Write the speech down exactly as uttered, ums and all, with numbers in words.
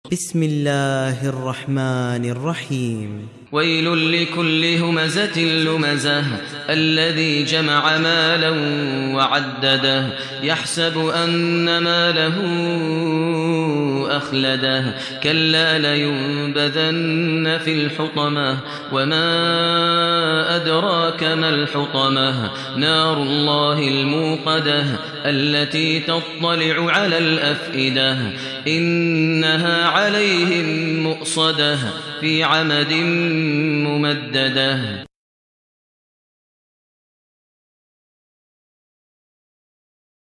بسم الله الرحمن الرحيم. ويل لكل همزة لمزة الذي جمع مالا وعدده يحسب أن ماله أخلده كلا لينبذن في الحطمة وما أدراك ما الحطمة نار الله الموقدة التي تطلع على الأفئدة إنها عليهم مؤصدة في عمد ممددة.